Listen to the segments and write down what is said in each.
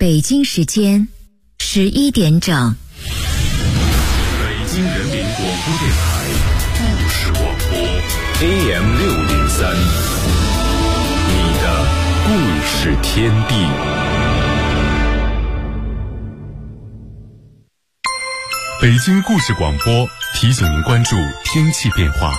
北京时间11点整。 北京人民广播电台故事广播 AM603， 你的故事天地。北京故事广播提醒您关注天气变化。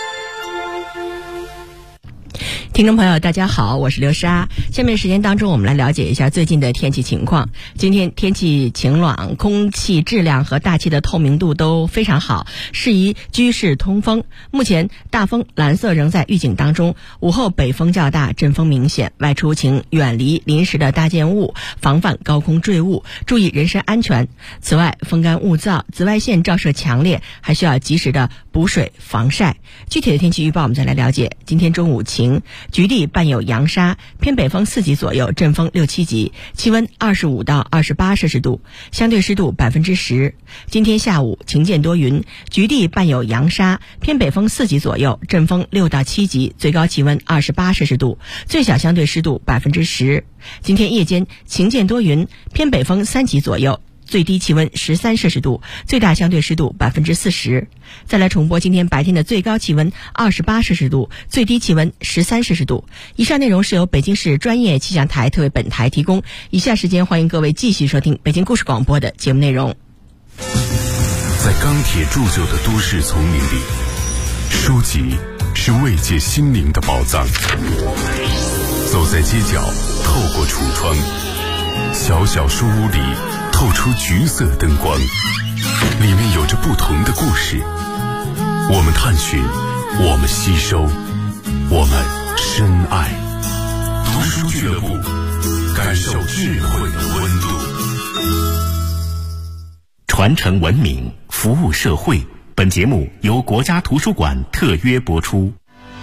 听众朋友大家好，我是刘莎。下面时间当中我们来了解一下最近的天气情况。今天天气晴朗，空气质量和大气的透明度都非常好，适宜居室通风。目前大风蓝色仍在预警当中，午后北风较大，阵风明显，外出请远离临时的大建物，防范高空坠物，注意人身安全。此外，风干物燥，紫外线照射强烈，还需要及时的补水防晒。具体的天气预报我们再来了解。今天中午晴，局地伴有扬沙，偏北风4级左右，阵风6、7级，气温25到28摄氏度，相对湿度10%。今天下午晴间多云，局地伴有扬沙，偏北风4级左右，阵风6到7级，最高气温28摄氏度，最小相对湿度10%。今天夜间晴间多云，偏北风3级左右，最低气温13摄氏度，最大相对湿度40%。再来重播今天白天的最高气温28摄氏度，最低气温13摄氏度。以上内容是由北京市专业气象台特为本台提供。以下时间欢迎各位继续收听北京故事广播的节目内容。 在钢铁铸就的都市丛林里，书籍是慰藉心灵的宝藏。走在街角，透过橱窗，小小书屋里透出橘色灯光，里面有着不同的故事。我们探寻，我们吸收，我们深爱。读书俱乐部，感受智慧的温度。 传承文明，服务社会。本节目由国家图书馆特约播出。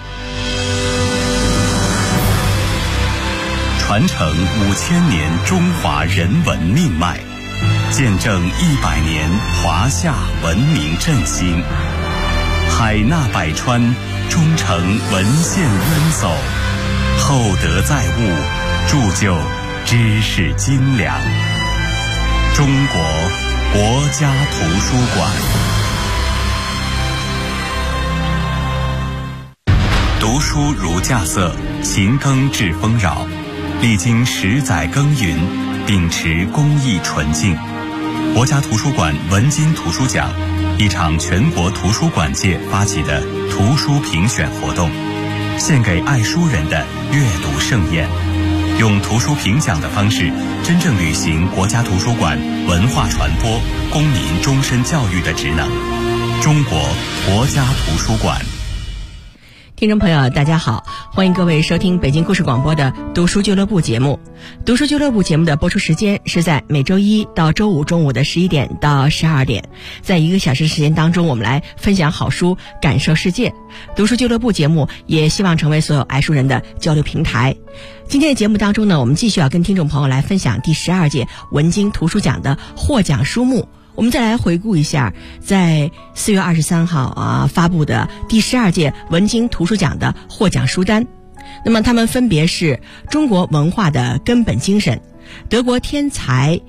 传承5000年中华人文命脉，见证100年华夏文明振兴。海纳百川，忠诚文献渊薮，厚德载物，铸就知识精良。中国国家图书馆。读书如稼穑，勤耕致丰饶。历经10载耕耘，秉持公益纯净，国家图书馆文津图书奖，一场全国图书馆界发起的图书评选活动，献给爱书人的阅读盛宴，用图书评奖的方式，真正履行国家图书馆文化传播、公民终身教育的职能。中国国家图书馆。 听众朋友大家好，欢迎各位收听北京故事广播的读书俱乐部节目。读书俱乐部节目的播出时间是在每周一到周五中午的11点到12点，在1个小时时间当中，我们来分享好书，感受世界。读书俱乐部节目也希望成为所有爱书人的交流平台。今天的节目当中呢，我们继续要跟听众朋友来分享第12届文津图书奖的获奖书目。我们再来回顾一下在4月23号发布的第12届文津图书奖的获奖书单。那么他们分别是中国文化的根本精神、德国天才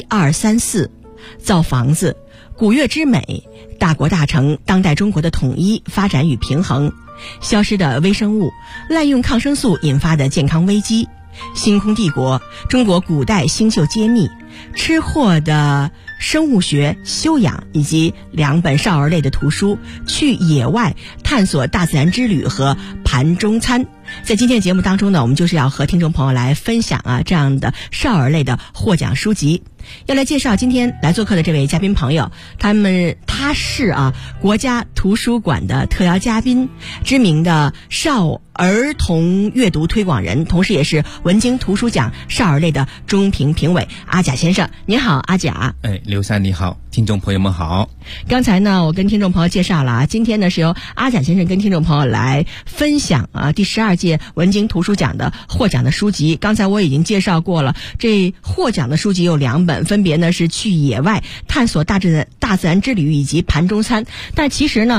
1234、造房子、古乐之美、大国大城、当代中国的统一、发展与平衡、消失的微生物、滥用抗生素引发的健康危机、星空帝国、中国古代星宿揭秘、吃货的生物学修养，以及2本少儿类的图书《去野外探索大自然之旅》和《盘中餐》。在今天的节目当中呢，我们就是要和听众朋友来分享这样的少儿类的获奖书籍。要来介绍今天来做客的这位嘉宾朋友，他是国家图书馆的特邀嘉宾，知名的少儿童阅读推广人，同时也是文津图书奖少儿类的中评评委阿甲先生。您好，阿甲。 刘三你好，听众朋友们好。 刚才呢，我跟听众朋友介绍了今天呢是由阿甲先生跟听众朋友来分享第12届文津图书奖的获奖的书籍。刚才我已经介绍过了，这获奖的书籍有2本，分别呢是《去野外探索大自然之旅》以及《盘中餐》。但其实呢，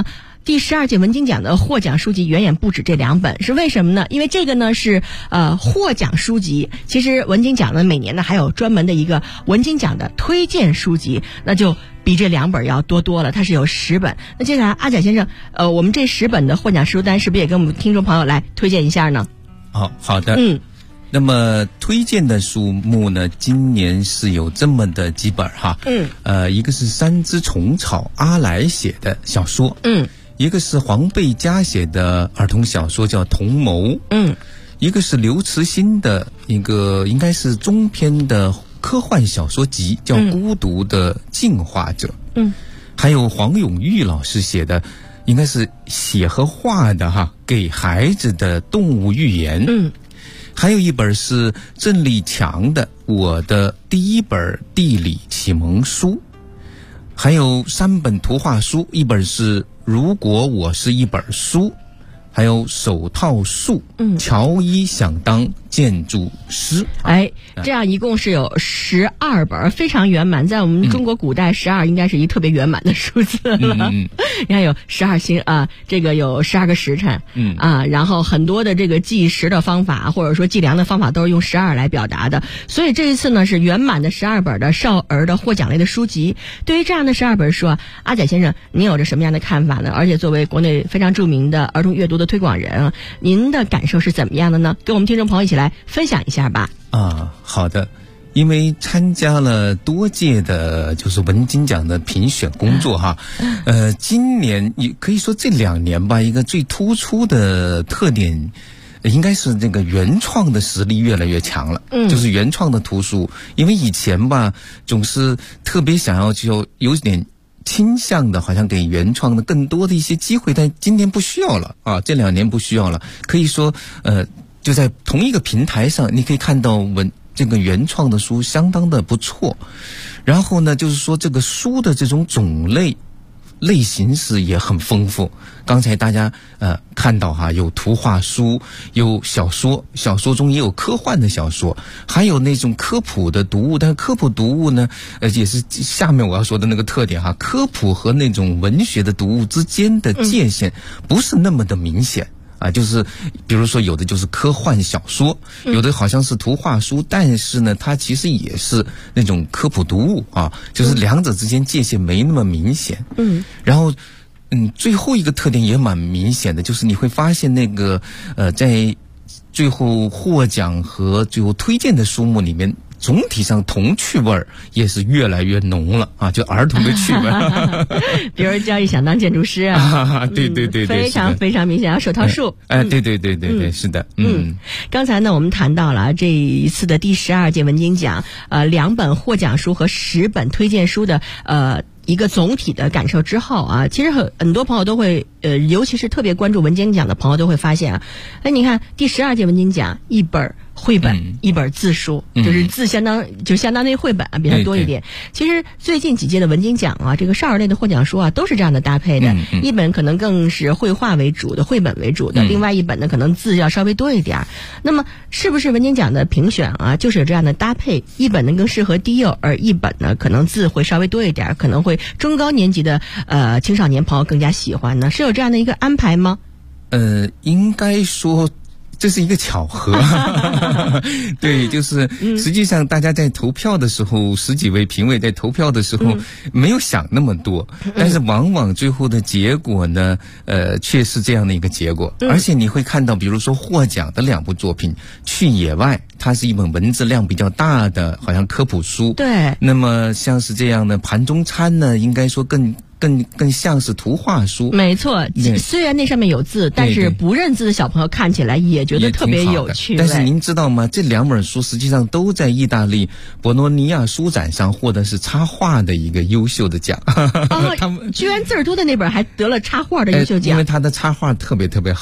第12届文津奖的获奖书籍远远不止这2本，是为什么呢？因为这个呢是获奖书籍，其实文津奖呢每年呢还有专门的一个文津奖的推荐书籍，那就比这2本要多了，它是有10本。那接下来阿甲先生，我们这10本的获奖书单是不是也给我们听众朋友来推荐一下呢？ 好的。那么推荐的书目呢，今年是有这么的几本哈。一个是三只虫草阿来写的小说，一个是黄贝佳写的儿童小说叫《同谋》，一个是刘慈欣的一个应该是中篇的科幻小说集叫《孤独的进化者》，还有黄永玉老师写的应该是写和画的哈，给孩子的动物寓言，还有一本是郑立强的我的第一本地理启蒙书，还有3本图画书，一本是如果我是一本书，还有手套树，乔伊想当建筑师。 这样一共是有12本，非常圆满。在我们中国古代，12应该是一特别圆满的数字了。你看有12星啊，这个有12个时辰，然后很多的这个计时的方法或者说计量的方法都是用12来表达的。所以这一次呢是圆满的12本的少儿的获奖类的书籍。对于这样的12本书啊，阿甲先生您有着什么样的看法呢？而且作为国内非常著名的儿童阅读的推广人，您的感受是怎么样的呢？跟我们听众朋友一起来分享一下吧。 好的。因为参加了多届的就是文津奖的评选工作哈，今年也可以说这2年吧，一个最突出的特点应该是这个原创的实力越来越强了，就是原创的图书。因为以前吧总是特别想要就有点倾向的好像给原创的更多的一些机会，但今年不需要了啊，这2年不需要了。可以说就在同一个平台上你可以看到这个原创的书相当的不错。然后呢就是说这个书的这种种类型是也很丰富。刚才大家看到哈，有图画书，有小说中也有科幻的小说，还有那种科普的读物。但是科普读物呢也是下面我要说的那个特点哈，科普和那种文学的读物之间的界限不是那么的明显就是比如说有的就是科幻小说，有的好像是图画书，但是呢它其实也是那种科普读物就是两者之间界限没那么明显。然后最后一个特点也蛮明显的，就是你会发现那个在最后获奖和最后推荐的书目里面，总体上童趣味也是越来越浓了就儿童的趣味。 比如教育想当建筑师对，非常非常明显。手套树对，是的。 刚才呢我们谈到了这一次的第12届文津奖2本获奖书和10本推荐书的一个总体的感受之后其实很多朋友都会尤其是特别关注文津奖的朋友都会发现你看第12届文津奖1本绘本1本字书，就是字相当于绘本比它多一点。其实最近几届的文津奖这个少儿类的获奖书都是这样的搭配的，一本可能更是绘画为主的，绘本为主的，另外一本呢可能字要稍微多一点。那么是不是文津奖的评选就是有这样的搭配，一本呢更适合低幼，而一本呢可能字会稍微多一点，可能会中高年级的青少年朋友更加喜欢呢？是有这样的一个安排吗？ 应该说这是一个巧合。对，就是实际上大家在投票的时候，10几位评委在投票的时候没有想那么多，但是往往最后的结果呢却是这样的一个结果。而且你会看到比如说获奖的2部作品，去野外它是一本文字量比较大的好像科普书， 对， 那么像是这样的盘中餐呢应该说更像是图画书。 没错，虽然那上面有字，但是不认字的小朋友看起来也觉得特别有趣。 但是您知道吗，这2本书实际上都在意大利博洛尼亚书展上获得是插画的一个优秀的奖。他们居然字儿多的那本还得了插画的优秀奖。 因为他的插画特别特别好。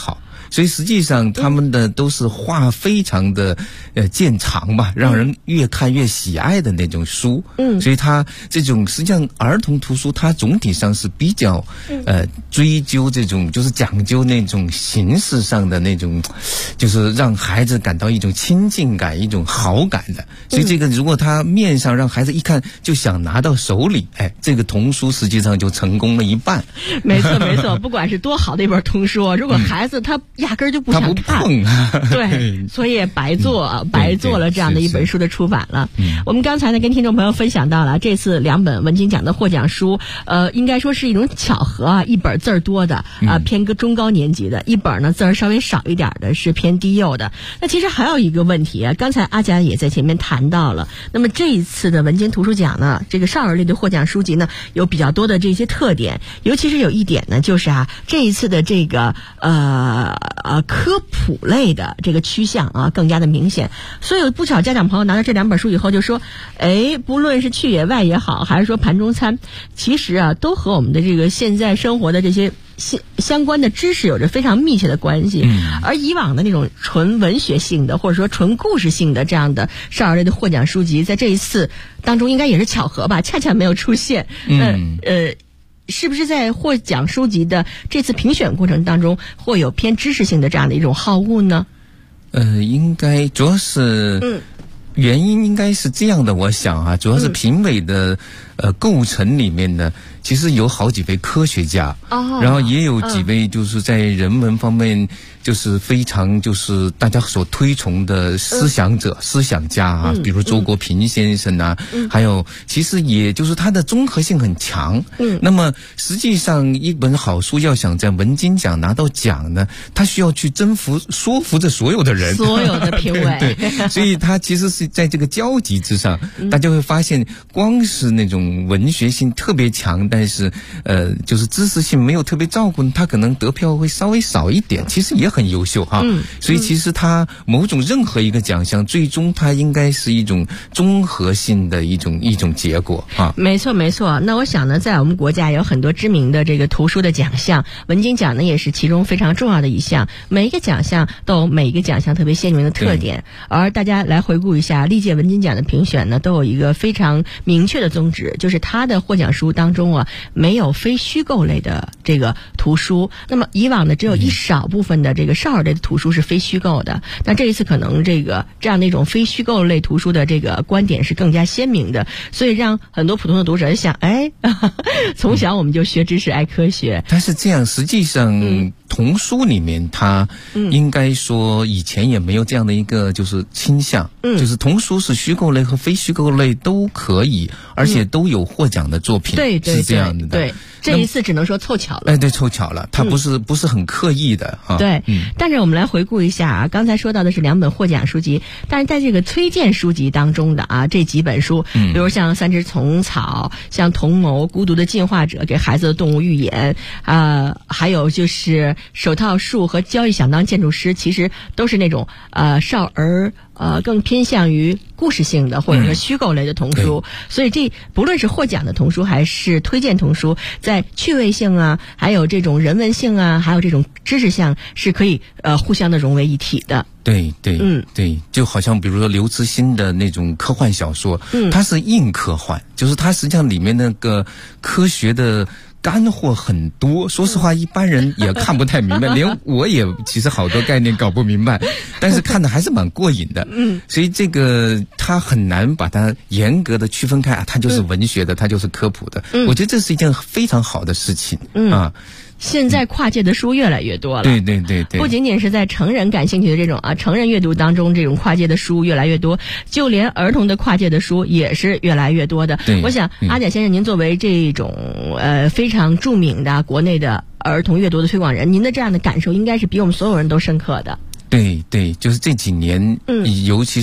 所以实际上他们的都是画非常的见长吧，让人越看越喜爱的那种书。所以它这种实际上儿童图书它总体上是比较追究这种就是讲究那种形式上的那种，就是让孩子感到一种亲近感、一种好感的。所以这个如果他面上让孩子一看就想拿到手里，这个童书实际上就成功了一半。 没错没错，不管是多好的一本童书，如果孩子他压根儿就不想看， 他不碰对，所以也白做了这样的一本书的出版了。我们刚才呢跟听众朋友分享到了这次2本文津奖的获奖书，应该说是一种巧合啊，一本字儿多的偏个中高年级的，一本呢字儿稍微少一点的是偏低幼的。那其实还有一个问题啊，刚才阿佳也在前面谈到了，那么这一次的文津图书奖呢，这个少儿类的获奖书籍呢有比较多的这些特点，尤其是有一点呢，就是这一次的这个科普类的这个趋向更加的明显。所以有不少家长朋友拿到这2本书以后就说，不论是去野外也好，还是说盘中餐，其实都和我们的这个现在生活的这些相关的知识有着非常密切的关系。而以往的那种纯文学性的或者说纯故事性的这样的少儿类的获奖书籍，在这一次当中应该也是巧合吧，恰恰没有出现。是不是在获奖书籍的这次评选过程当中会有偏知识性的这样的一种好恶呢？ 应该主要是原因应该是这样的，我想主要是评委的构成里面呢，其实有好几位科学家，然后也有几位就是在人文方面就是非常就是大家所推崇的思想者、思想家比如周国平先生还有其实也就是他的综合性很强。那么实际上一本好书要想在文津奖拿到奖呢，他需要去说服着所有的人，所有的评委对，所以他其实是在这个交集之上，大家会发现光是那种文学性特别强，但是就是知识性没有特别照顾，他可能得票会稍微少一点，其实也很优秀所以其实他某种任何一个奖项最终它应该是一种综合性的一种结果没错没错。那我想呢，在我们国家有很多知名的这个图书的奖项，文津奖呢也是其中非常重要的一项，每一个奖项都有每一个奖项特别鲜明的特点。而大家来回顾一下历届文津奖的评选呢，都有一个非常明确的宗旨，就是它的获奖书当中没有非虚构类的这个图书。那么以往呢，只有一少部分的这个少儿类的图书是非虚构的，那这一次可能这样的一种非虚构类图书的这个观点是更加鲜明的，所以让很多普通的读者想，从小我们就学知识爱科学。 但是这样实际上童书里面它应该说以前也没有这样的一个就是倾向，就是童书是虚构类和非虚构类都可以，而且都有获奖的作品， 对是这样的。 对，这一次只能说凑巧了。 对，凑巧了，它不是很刻意的对，但是我们来回顾一下刚才说到的是2本获奖书籍，但是在这个推荐书籍当中的这几本书，比如像《三只虫草》、像《同谋》、《孤独的进化者》、给孩子的动物寓言，还有就是《手套树》和《交易想当建筑师》，其实都是那种少儿更偏向于故事性的或者是虚构类的童书。所以这不论是获奖的童书还是推荐童书，在趣味性还有这种人文性还有这种知识性是可以互相的融为一体的。 对，就好像比如说刘慈欣的那种科幻小说，它是硬科幻，就是它实际上里面那个科学的干货很多，说实话一般人也看不太明白，连我也其实好多概念搞不明白，但是看的还是蛮过瘾的。所以这个它很难把它严格的区分开它就是文学的，它就是科普的。我觉得这是一件非常好的事情现在跨界的书越来越多了， 对， 不仅仅是在成人感兴趣的这种成人阅读当中，这种跨界的书越来越多，就连儿童的跨界的书也是越来越多的。我想阿贾先生，您作为这种非常著名的国内的儿童阅读的推广人，您的这样的感受应该是比我们所有人都深刻的。 对，就是这几年尤其是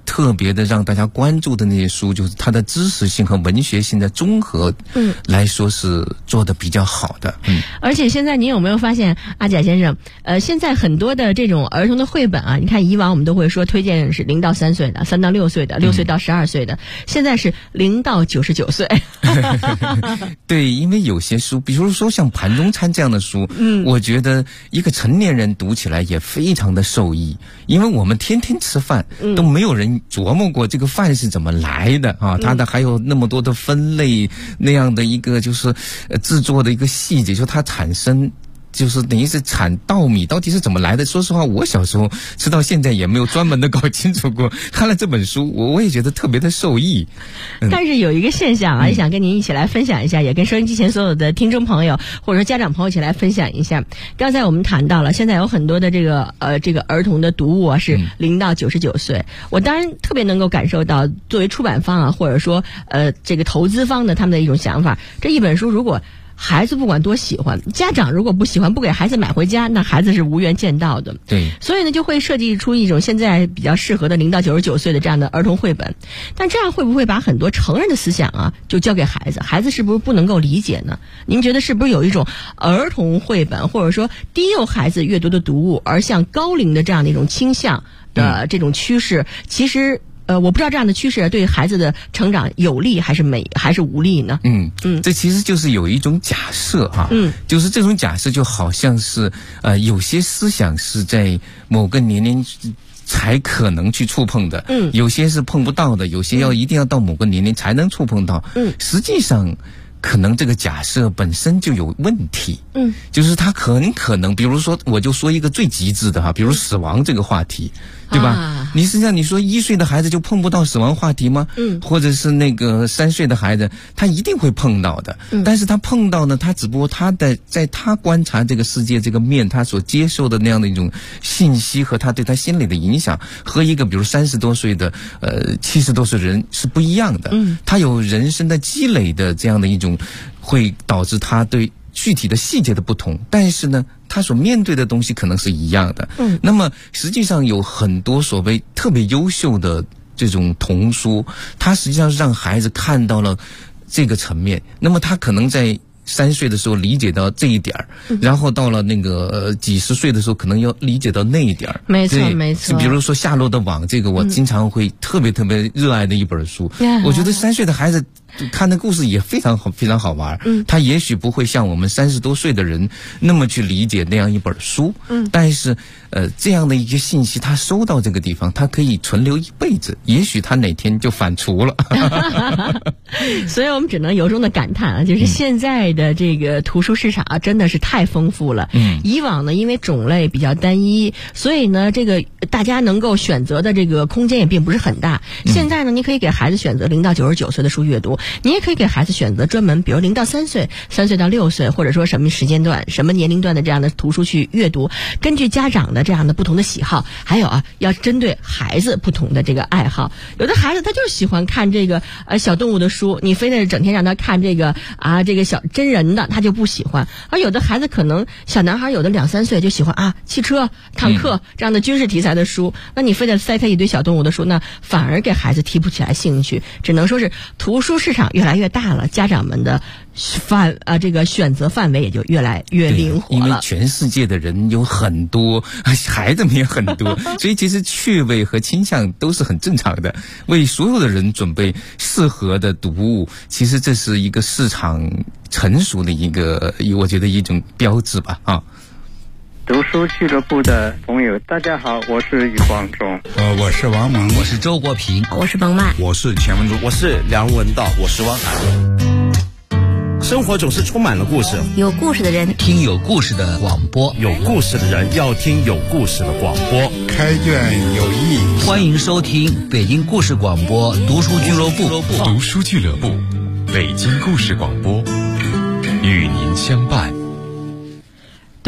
特别的让大家关注的那些书，就是它的知识性和文学性的综合，来说是做的比较好的。 而且现在您有没有发现，阿贾先生，现在很多的这种儿童的绘本啊，你看以往我们都会说推荐是0到3岁的，3到6岁的，6岁到12岁的，现在是0到99岁。 对，因为有些书，比如说像盘中餐这样的书，我觉得一个成年人读起来也非常的受益，因为我们天天吃饭，都没有人琢磨过这个饭是怎么来的啊，它的还有那么多的分类，那样的一个就是制作的一个细节，就它产生。就是等于是产稻米到底是怎么来的？说实话，我小时候吃到现在也没有专门的搞清楚过。看了这本书，我也觉得特别的受益。 但是有一个现象啊，也想跟您一起来分享一下，也跟收音机前所有的听众朋友或者说家长朋友一起来分享一下。刚才我们谈到了，现在有很多的这个儿童的读物啊，是0到99岁。我当然特别能够感受到，作为出版方啊，或者说这个投资方的他们的一种想法。这一本书如果孩子不管多喜欢，家长如果不喜欢，不给孩子买回家，那孩子是无缘见到的。 对， 所以呢，就会设计出一种现在比较适合的0到99岁的这样的儿童绘本。但这样会不会把很多成人的思想啊，就交给孩子？孩子是不是不能够理解呢？您觉得是不是有一种儿童绘本，或者说低幼孩子阅读的读物，而向高龄的这样的一种倾向的这种趋势？其实。我不知道这样的趋势对孩子的成长有利还是无利呢？ 这其实就是有一种假设哈，就是这种假设就好像是有些思想是在某个年龄才可能去触碰的，有些是碰不到的，有些一定要到某个年龄才能触碰到，实际上。可能这个假设本身就有问题，就是它很可能，比如说，我就说一个最极致的哈，比如死亡这个话题，对吧？你实际上你说1岁的孩子就碰不到死亡话题吗？或者是那个3岁的孩子，他一定会碰到的。但是他碰到呢，他只不过在他观察这个世界这个面，他所接受的那样的一种信息和他对他心理的影响，和一个比如30多岁的70多岁的人是不一样的。他有人生的积累的这样的一种。会导致他对具体的细节的不同，但是呢，他所面对的东西可能是一样的。那么实际上有很多所谓特别优秀的这种童书，它实际上是让孩子看到了这个层面，那么他可能在3岁的时候理解到这一点儿，然后到了那个几十岁的时候，可能要理解到那一点儿。 没错，没错。 比如说《夏洛的网》，这个我经常会特别热爱的一本书。我觉得3岁的孩子看的故事也非常好，非常好玩。他也许不会像我们30多岁的人那么去理解那样一本书。但是这样的一个信息，他收到这个地方，他可以存留一辈子。也许他哪天就反刍了。 所以我们只能由衷的感叹啊，就是现在的这个图书市场啊，真的是太丰富了。以往呢，因为种类比较单一，所以呢，这个大家能够选择的这个空间也并不是很大。现在呢，你可以给孩子选择0到99岁的书阅读，你也可以给孩子选择专门，比如0到3岁、3岁到6岁，或者说什么时间段、什么年龄段的这样的图书去阅读。根据家长的这样的不同的喜好，还有啊，要针对孩子不同的这个爱好。有的孩子他就是喜欢看这个小动物的书，你非得整天让他看这个小真人的，他就不喜欢。而有的孩子可能小男孩有的2、3岁就喜欢汽车、坦克这样的军事题材的书，那你非得塞他一堆小动物的书，那反而给孩子提不起来兴趣。只能说是图书市场越来越大了，家长们的这个选择范围也就越来越灵活了。 因为全世界的人有很多，孩子们也很多，所以其实趣味和倾向都是很正常的。为所有的人准备适合的读物，其实这是一个市场成熟的我觉得一种标志吧啊。 读书俱乐部的朋友，大家好，我是余光中。 我是王蒙， 我是周国平， 我是彭曼， 我是钱文忠， 我是梁文道，我是汪涵。生活总是充满了故事， 有故事的人听有故事的广播， 有故事的人要听有故事的广播。 开卷有益， 欢迎收听北京故事广播读书俱乐部。 读书俱乐部，北京故事广播，与您相伴。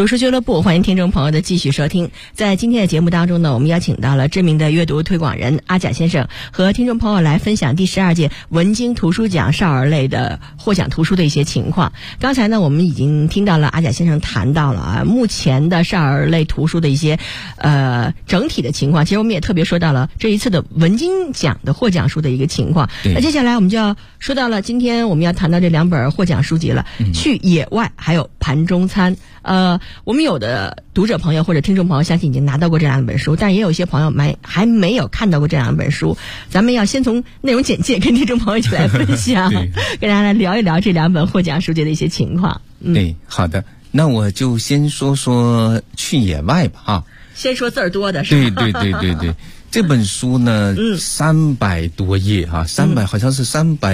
读书俱乐部，欢迎听众朋友的继续收听。在今天的节目当中呢，我们邀请到了知名的阅读推广人阿甲先生，和听众朋友来分享第12届文津图书奖少儿类的获奖图书的一些情况。刚才呢，我们已经听到了阿甲先生谈到了目前的少儿类图书的一些整体的情况。其实我们也特别说到了这一次的文津奖的获奖书的一个情况。那接下来我们就要说到了今天我们要谈到这2本获奖书籍了，去野外还有盘中餐。我们有的读者朋友或者听众朋友相信已经拿到过这2本书，但也有一些朋友还没有看到过这2本书。咱们要先从内容简介跟听众朋友一起来分享，跟大家来聊一聊这2本获奖书籍的一些情况。 对，好的，那我就先说说去野外吧啊。 先说字儿多的是吧？ 对。这本书呢，300多页啊，300好像是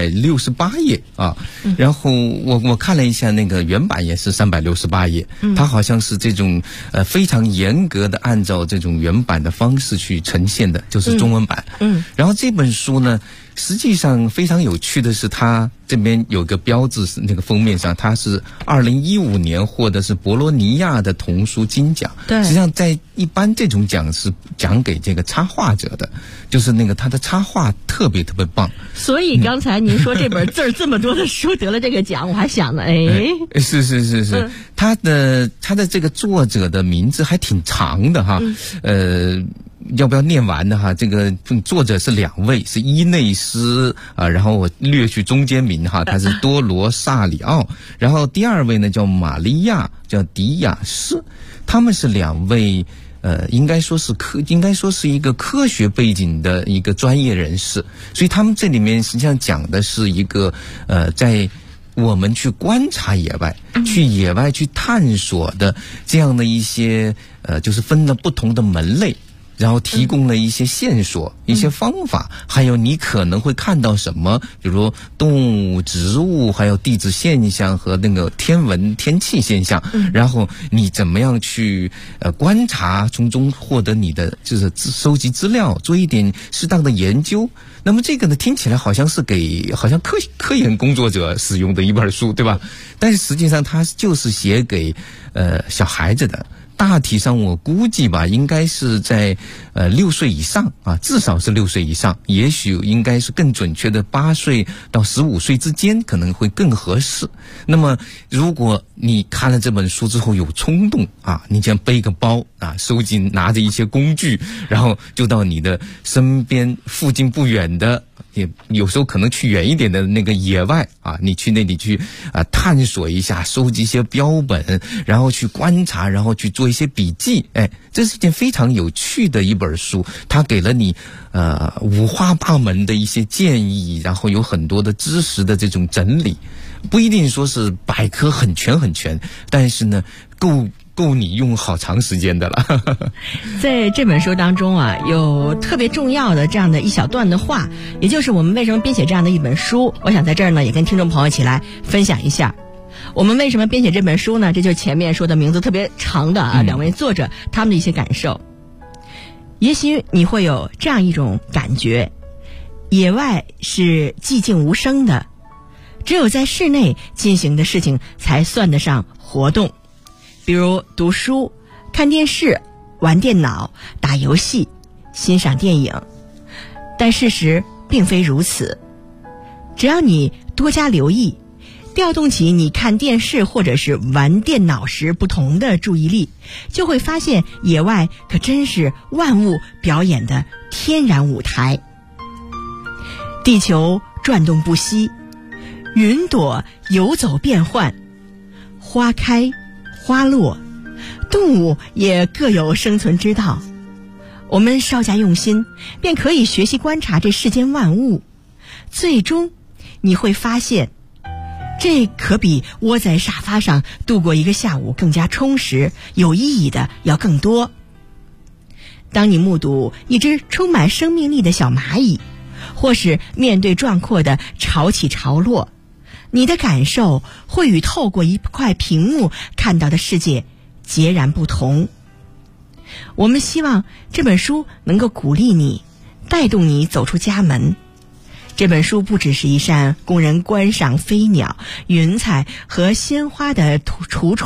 368页啊。然后我看了一下那个原版也是368页，它好像是这种非常严格的按照这种原版的方式去呈现的，就是中文版。然后这本书呢，实际上非常有趣的是，它这边有个标志，是那个封面上，它是2015年获得是博洛尼亚的童书金奖。对，实际上在一般这种奖是奖给这个插画者的，就是那个他的插画特别棒。 所以刚才您说这本字儿这么多的书得了这个奖，我还想呢， 是，他的这个作者的名字还挺长的哈，要不要念完的哈？这个作者是2位，是伊内斯啊，然后我略去中间名哈，他是多罗萨里奥，然后第2位呢叫玛利亚，叫迪亚斯，他们是2位。应该说是一个科学背景的一个专业人士，所以他们这里面实际上讲的是一个在我们去观察野外、去野外去探索的这样的一些就是分了不同的门类。然后提供了一些线索、一些方法，还有你可能会看到什么，比如动物、植物，还有地质现象和那个天气现象。然后你怎么样去观察，从中获得你的就是收集资料，做一点适当的研究。那么这个呢，听起来好像是好像科研工作者使用的一本书，对吧？但是实际上它就是写给小孩子的。大体上我估计吧，应该是在6岁以上啊，至少是6岁以上，也许应该是更准确的8岁到15岁之间可能会更合适。那么如果你看了这本书之后有冲动啊，你将背个包啊，拿着一些工具，然后就到你的身边附近不远的，也有时候可能去远一点的那个野外啊，你去那里去探索一下，收集一些标本，然后去观察，然后去做一些笔记。这是一件非常有趣的一本书，它给了你五花八门的一些建议，然后有很多的知识的这种整理，不一定说是百科很全，但是呢够你用好长时间的了。 在这本书当中啊，有特别重要的这样的一小段的话，也就是我们为什么编写这样的一本书，我想在这儿呢也跟听众朋友一起来分享一下。我们为什么编写这本书呢？这就是前面说的名字特别长的2位作者他们的一些感受。也许你会有这样一种感觉，野外是寂静无声的，只有在室内进行的事情才算得上活动，比如读书、看电视、玩电脑、打游戏、欣赏电影。但事实并非如此，只要你多加留意，调动起你看电视或者是玩电脑时不同的注意力，就会发现野外可真是万物表演的天然舞台。地球转动不息，云朵游走变换，花开花落，动物也各有生存之道。我们稍加用心，便可以学习观察这世间万物，最终你会发现，这可比窝在沙发上度过一个下午更加充实、有意义的要更多。当你目睹一只充满生命力的小蚂蚁，或是面对壮阔的潮起潮落，你的感受会与透过一块屏幕看到的世界截然不同。我们希望这本书能够鼓励你，带动你走出家门。这本书不只是一扇供人观赏飞鸟、云彩和鲜花的橱窗，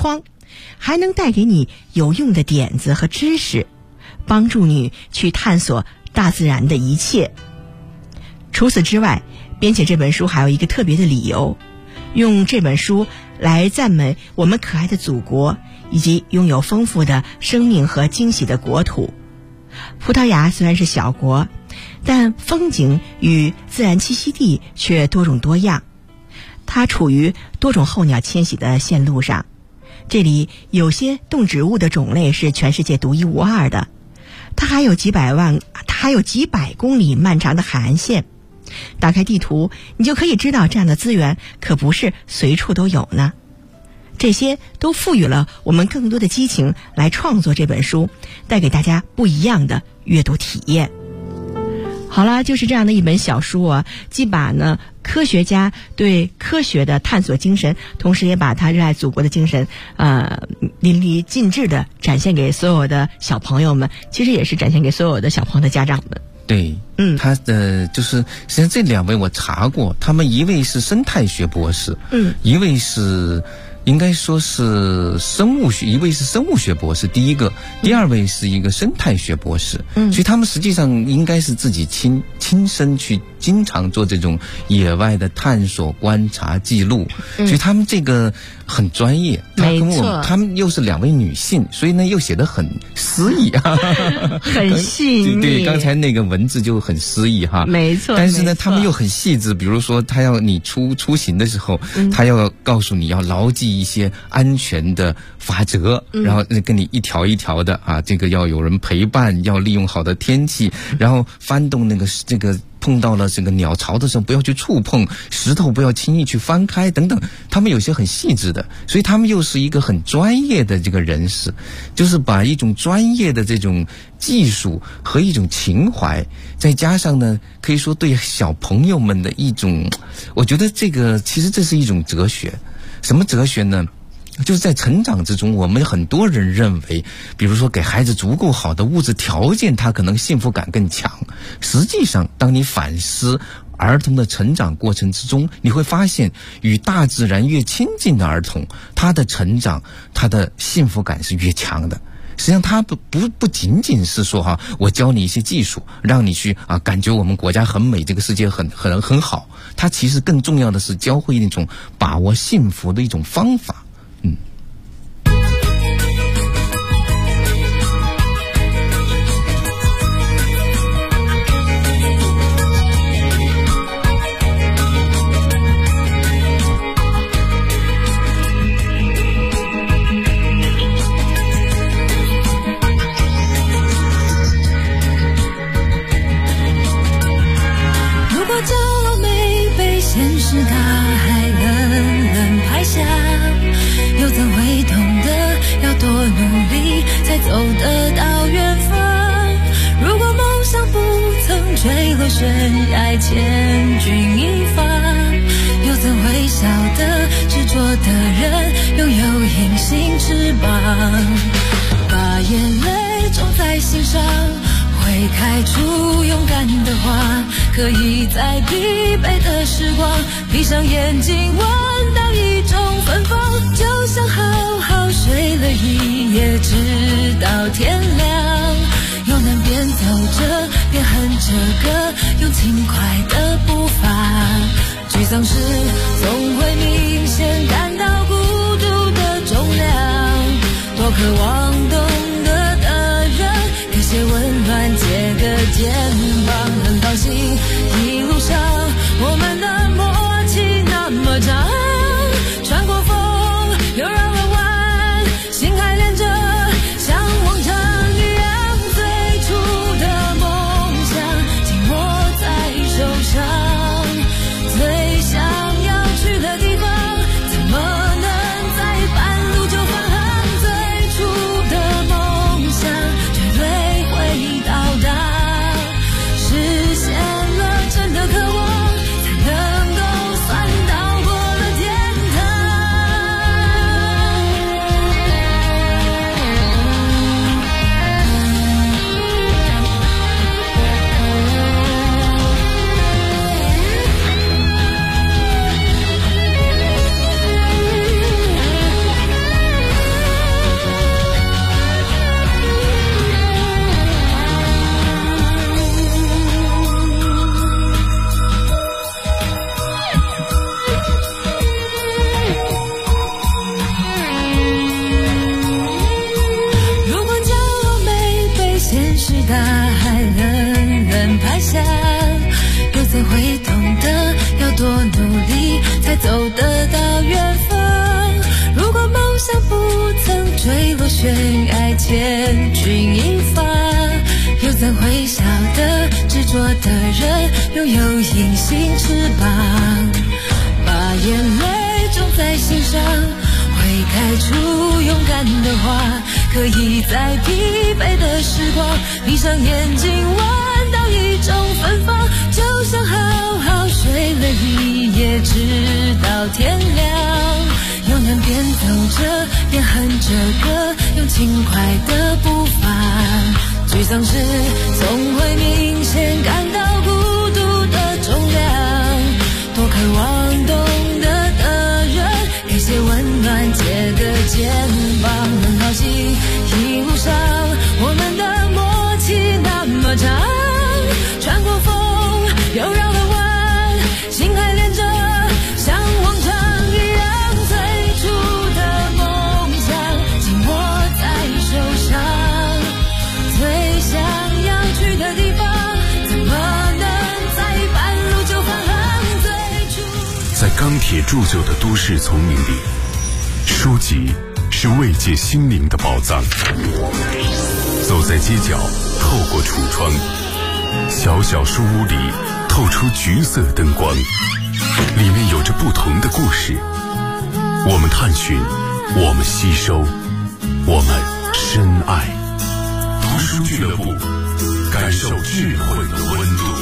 还能带给你有用的点子和知识，帮助你去探索大自然的一切。除此之外，编写这本书还有一个特别的理由，用这本书来赞美我们可爱的祖国，以及拥有丰富的生命和惊喜的国土。葡萄牙虽然是小国，但风景与自然栖息地却多种多样。它处于多种候鸟迁徙的线路上，这里有些动植物的种类是全世界独一无二的。它还有几百公里漫长的海岸线。打开地图，你就可以知道这样的资源可不是随处都有呢。这些都赋予了我们更多的激情来创作这本书，带给大家不一样的阅读体验。好了，就是这样的一本小书啊，既把呢科学家对科学的探索精神，同时也把他热爱祖国的精神淋漓尽致的展现给所有的小朋友们，其实也是展现给所有的小朋友的家长们。 对，他的就是实际上这两位我查过，他们一位是生态学博士，一位是应该说是生物学，一位是生物学博士，第一个，第二位是一个生态学博士，所以他们实际上应该是自己亲身去经常做这种野外的探索、观察、记录，所以他们这个很专业。他们又是两位女性，所以呢又写得很诗意啊， 很细腻。 对，刚才那个文字就很诗意哈， 没错。 但是呢，他们又很细致，比如说他要你出行的时候，他要告诉你要牢记一些安全的法则，然后跟你一条一条的啊，这个要有人陪伴，要利用好的天气，然后翻动这个碰到了这个鸟巢的时候不要去触碰，石头不要轻易去翻开等等，他们有些很细致的，所以他们又是一个很专业的这个人士，就是把一种专业的这种技术和一种情怀，再加上呢可以说对小朋友们的一种，我觉得这个其实这是一种哲学。什么哲学呢？就是在成长之中，我们很多人认为，比如说给孩子足够好的物质条件，他可能幸福感更强。实际上，当你反思儿童的成长过程之中，你会发现，与大自然越亲近的儿童，他的成长，他的幸福感是越强的。实际上，他不仅仅是说我教你一些技术，让你去感觉我们国家很美，这个世界很好。他其实更重要的是教会那种把握幸福的一种方法。 走得到远方，如果梦想不曾坠落悬崖，千钧一发，又怎会晓得执着的人拥有隐形翅膀？把眼泪种在心上，会开出勇敢的花，可以在疲惫的时光闭上眼睛闻到一种芬芳，就像好好睡了一夜直到天亮，又能边走着边哼着歌，用轻快的步伐，沮丧时总会明显感到孤独的重量，多渴望懂得的人给些温暖，借个肩膀，很高兴一路上我们的默契那么长，穿过风又绕了弯，心还连着像往常一样，最初的梦想紧握在手上，最想要去的地方怎么能在半路就返航，最初千钧一发，又怎会晓得执着的人拥有隐形翅膀，把眼泪种在心上，会开出勇敢的花，可以在疲惫的时光闭上眼睛闻到一种芬芳，就像好好睡了一夜直到天亮，又能边走着边哼着歌，用轻快的步伐，沮丧时总会明显感到孤独的重量，多渴望懂得的人给些温暖，借个肩膀，很好奇一路上我们的默契那么长，穿过风又绕了弯，心还连着像往常一样，最初的梦想紧握在手上，最想要去的地方怎么能在半路就返航，最初在钢铁铸就的都市丛林里，书籍是慰藉心灵的宝藏。走在街角，透过橱窗，小小书屋里透出橘色灯光，里面有着不同的故事。我们探寻，我们吸收，我们深爱。读书俱乐部，感受智慧的温度。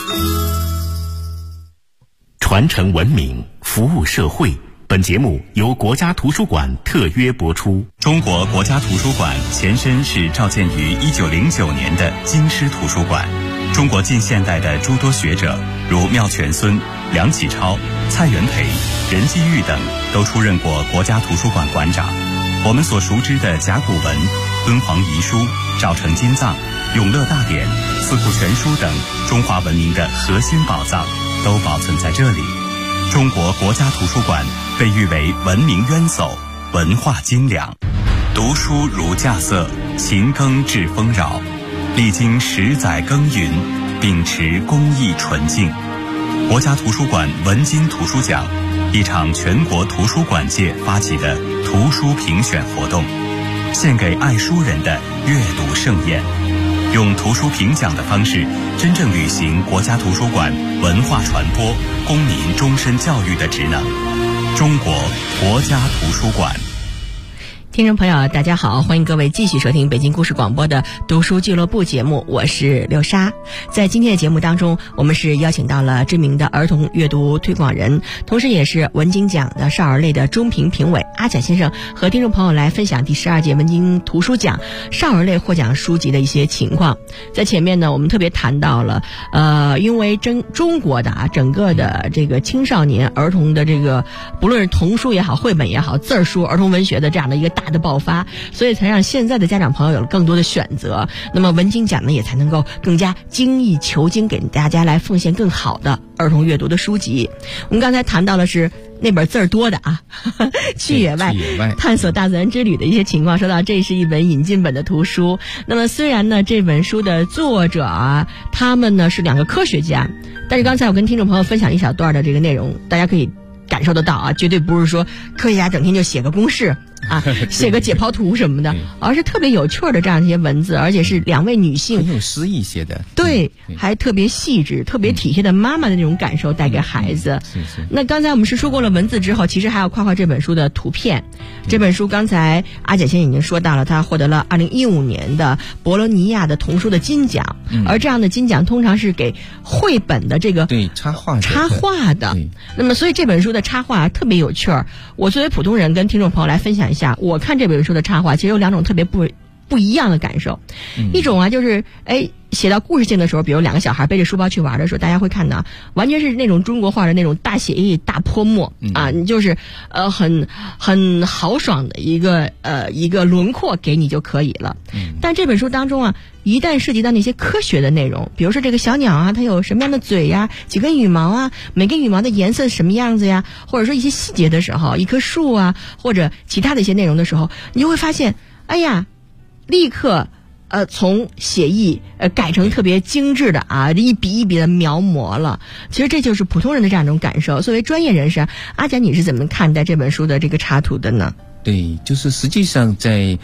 传承文明，服务社会。本节目由国家图书馆特约播出。 中国国家图书馆前身是召建于1909年的京师图书馆。中国近现代的诸多学者，如妙泉孙、梁启超、蔡元培、任继玉等，都出任过国家图书馆馆长。我们所熟知的甲骨文、敦煌遗书、赵城金藏、永乐大典、四库全书等中华文明的核心宝藏，都保存在这里。中国国家图书馆被誉为文明渊薮，文化精良。读书如稼穑，勤耕致丰饶。历经10载耕耘，秉持公益纯净。国家图书馆文津图书奖，一场全国图书馆界发起的图书评选活动，献给爱书人的阅读盛宴。用图书评奖的方式，真正履行国家图书馆文化传播、公民终身教育的职能。中国国家图书馆。 听众朋友大家好，欢迎各位继续收听北京故事广播的读书俱乐部节目，我是刘莎。在今天的节目当中，我们是邀请到了知名的儿童阅读推广人，同时也是文津奖的少儿类的中评评委阿甲先生，和听众朋友来分享第12届文津图书奖少儿类获奖书籍的一些情况。在前面呢，我们特别谈到了因为中国的整个的这个青少年儿童的这个不论是童书也好，绘本也好，字儿书、儿童文学的这样的一个大的爆发，所以才让现在的家长朋友有了更多的选择。那么文津奖呢，也才能够更加精益求精，给大家来奉献更好的儿童阅读的书籍。我们刚才谈到的是那本字儿多的啊，去野外探索大自然之旅的一些情况，说到这是一本引进本的图书。那么虽然呢这本书的作者啊，他们呢是2个科学家，但是刚才我跟听众朋友分享一小段的这个内容，大家可以感受得到啊，绝对不是说科学家整天就写个公式啊，写个解剖图什么的，而是特别有趣的这样一些文字，而且是2位女性很有诗意写的， 对，还特别细致、特别体贴的妈妈的那种感受带给孩子。那刚才我们是说过了文字之后，其实还要夸夸这本书的图片。这本书刚才阿姐先生已经说到了，它获得了2015年的博罗尼亚的童书的金奖，而这样的金奖通常是给绘本的这个对插画的。那么所以这本书的插画特别有趣儿。我作为普通人跟听众朋友来分享一下，我看这本书的插画其实有2种特别不一样的感受。一种啊就是写到故事性的时候，比如2个小孩背着书包去玩的时候，大家会看到完全是那种中国画的那种大写意、大泼墨啊，就是很豪爽的一个轮廓给你就可以了。但这本书当中啊，一旦涉及到那些科学的内容，比如说这个小鸟啊，它有什么样的嘴呀，几根羽毛啊，每根羽毛的颜色什么样子呀，或者说一些细节的时候，一棵树啊，或者其他的一些内容的时候，你就会发现，哎呀，立刻从写意改成特别精致的啊，一笔一笔的描摹了。其实这就是普通人的这样一种感受。作为专业人士，阿甲你是怎么看待这本书的这个插图的呢？ 对，就是实际上在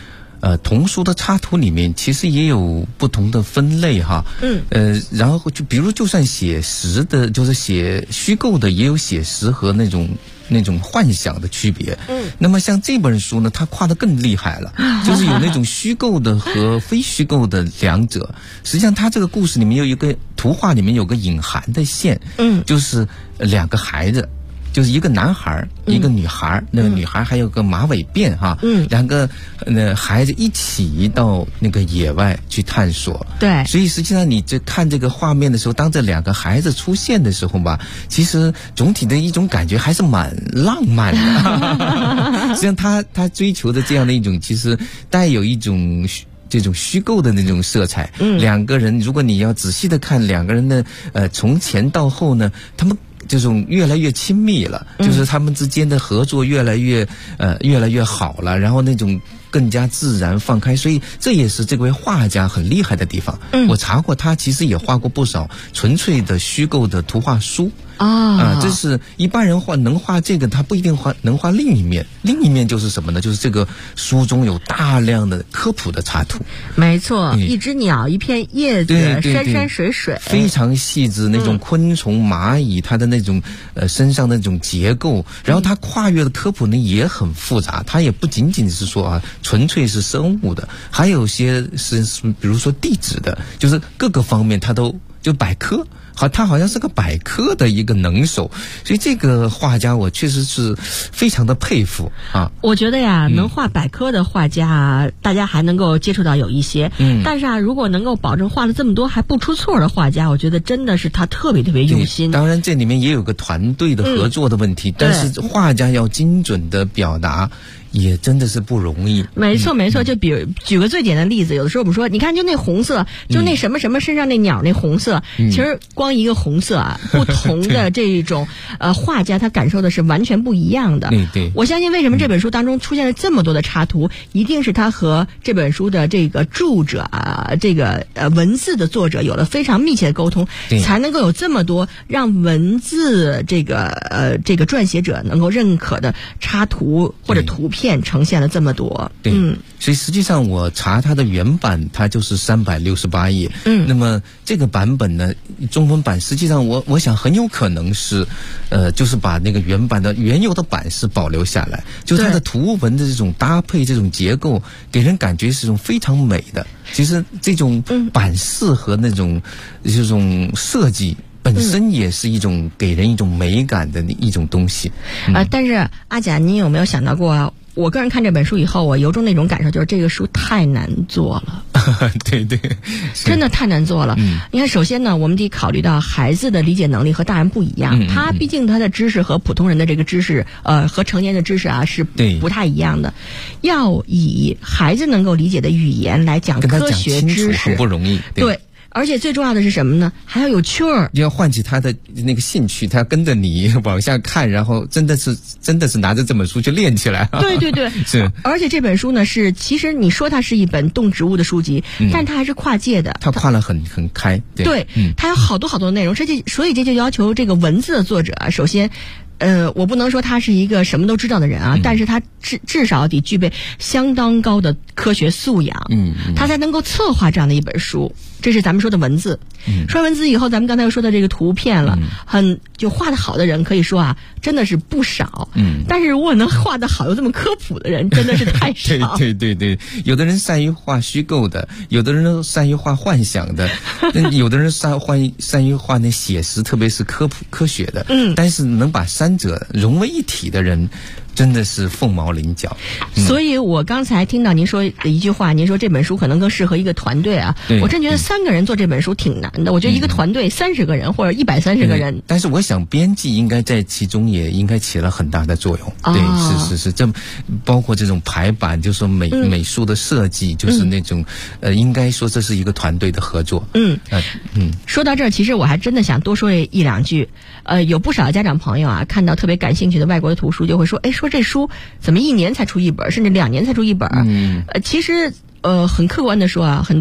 童书的插图里面其实也有不同的分类哈。然后就比如就算写实的，就是写虚构的，也有写实和那种幻想的区别。那么像这本书呢，它画得更厉害了，就是有那种虚构的和非虚构的两者。实际上它这个故事里面有一个图画里面有个隐含的线，就是两个孩子，就是一个男孩一个女孩，那个女孩还有个马尾辫哈，两个孩子一起到那个野外去探索。 对， 所以实际上你这看这个画面的时候，当这两个孩子出现的时候吧，其实总体的一种感觉还是蛮浪漫的。实际上他追求的这样的一种，其实带有一种这种虚构的那种色彩。两个人，如果你要仔细的看两个人的从前到后呢，他们这种越来越亲密了，就是他们之间的合作越来越好了，然后那种更加自然放开，所以这也是这位画家很厉害的地方。我查过，他其实也画过不少纯粹的虚构的图画书。这是一般人能画这个，他不一定能画另一面。另一面就是什么呢？就是这个书中有大量的科普的插图。 没错，一只鸟，一片叶子，山山水水， 非常细致。那种昆虫、蚂蚁，它的那种身上的那种结构，然后它跨越的科普呢也很复杂。它也不仅仅是说纯粹是生物的，还有些是比如说地质的，就是各个方面它都就百科。他好像是个百科的一个能手，所以这个画家我确实是非常的佩服啊。 我觉得呀，能画百科的画家，大家还能够接触到有一些。但是如果能够保证画了这么多还不出错的画家，我觉得真的是他特别特别用心。 当然这里面也有个团队的合作的问题，但是画家要精准的表达也真的是不容易。 没错没错，就比如举个最简单的例子，有的时候我们说，你看就那红色，就那什么什么身上那鸟那红色，其实光一个红色不同的这种画家他感受的是完全不一样的。 对， 我相信为什么这本书当中出现了这么多的插图，一定是他和这本书的这个著者这个文字的作者有了非常密切的沟通，才能够有这么多让文字这个撰写者能够认可的插图或者图片呈现了这么多。 所以实际上我查它的原版，它就是368页。那么这个版本呢，中文版实际上我想很有可能是，就是把那个原版的原有的版式保留下来，就它的图文的这种搭配、这种结构，给人感觉是一种非常美的。其实这种版式和那种这种设计本身也是一种给人一种美感的一种东西。 但是阿甲，你有没有想到过我个人看这本书以后，我由衷那种感受就是这个书太难做了。 对， 真的太难做了。你看，首先呢，我们得考虑到孩子的理解能力和大人不一样，他毕竟他的知识和普通人的这个知识，和成年的知识是不太一样的。要以孩子能够理解的语言来讲科学知识， 很不容易。 对。而且最重要的是什么呢？还要有趣儿， 要唤起他的那个兴趣，他跟着你往下看，然后真的是拿着这本书去练起来。 对， 是。 而且这本书呢，其实你说它是一本动植物的书籍，但它还是跨界的， 它跨了很开。 对，它有好多好多内容，所以这就要求这个文字的作者首先。我不能说他是一个什么都知道的人但是他至少得具备相当高的科学素养，他才能够策划这样的一本书。这是咱们说的文字。说文字以后，咱们刚才又说的这个图片了，就画得好的人可以说真的是不少。但是如果能画得好又这么科普的人，真的是太少。 对，有的人善于画虚构的，有的人善于画幻想的，有的人善于画那写实，特别是科学的。但是能把三者融为一体的人，真的是凤毛麟角。 所以我刚才听到您说一句话，您说这本书可能更适合一个团队我真觉得3个人做这本书挺难的。我觉得一个团队30个人或者130个人， 但是我想编辑应该在其中也应该起了很大的作用。对，是，这包括这种排版，就是说美术的设计，就是那种应该说这是一个团队的合作。 说到这儿，其实我还真的想多说1、2句。有不少家长朋友看到特别感兴趣的外国的图书，就会说，说这书怎么1年才出一本，甚至2年才出一本？其实很客观的说很